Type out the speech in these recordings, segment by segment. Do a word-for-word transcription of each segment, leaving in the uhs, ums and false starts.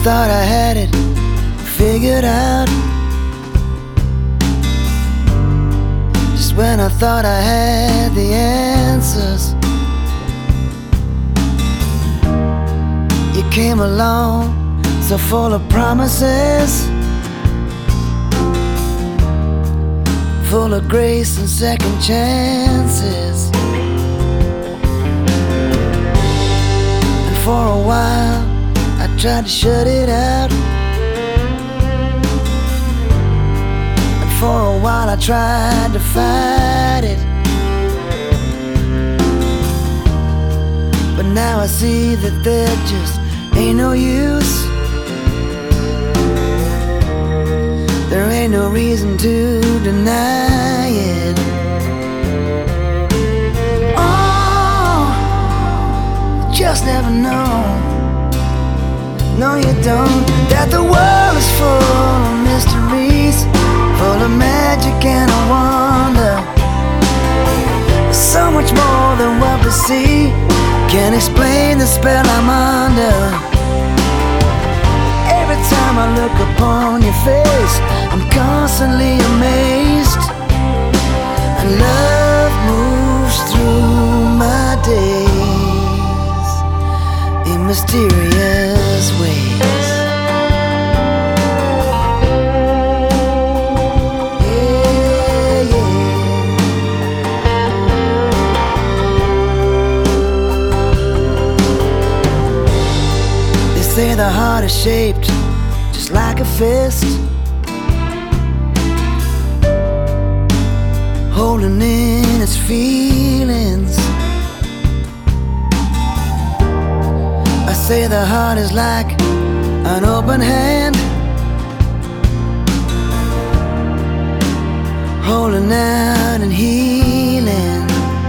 thought I had it figured out, just when I thought I had the answers, you came along so full of promises, full of grace and second chances. And for a while I tried to shut it out, and for a while I tried to fight it. But now I see that there just ain't no use. There ain't no reason to deny it. Oh, you just never know. No, you don't. That the world is full of mysteries, full of magic and a wonder. So much more than what we see. Can't explain the spell I'm under. Every time I look upon your face, I'm constantly amazed. And love moves through my days in mysterious ways. Yeah, yeah. They say the heart is shaped just like a fist, holding in its feelings. I say the heart is like an open hand, holding out and healing.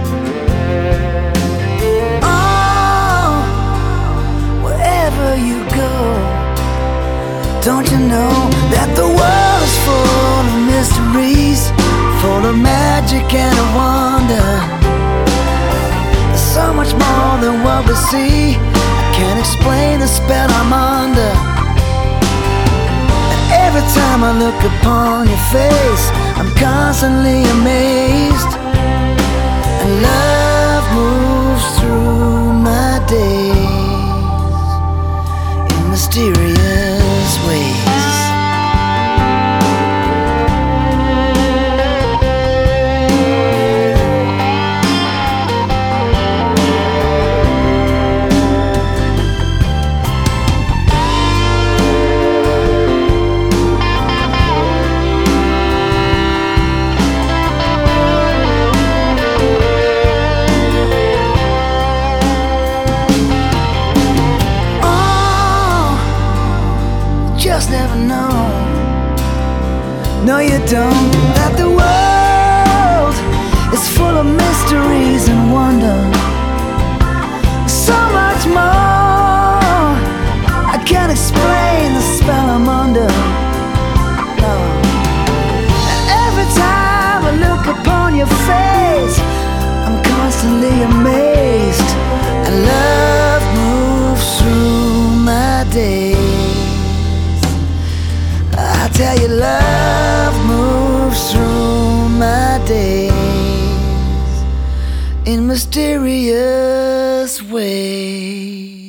Oh, wherever you go, don't you know that the world is full of mysteries, full of magic and a wonder. There's so much more than what we see. I can't explain the spell I'm under. And every time I look upon your face, I'm constantly amazed. And love moves through my days in mysterious ways. Just never know. No, you don't. That the world is full of mysteries and wonder. So much more. I can't explain the spell I'm under. No. And every time I look upon your face, I'm constantly amazed. And love moves through my days. I tell you, love moves through my days in mysterious ways.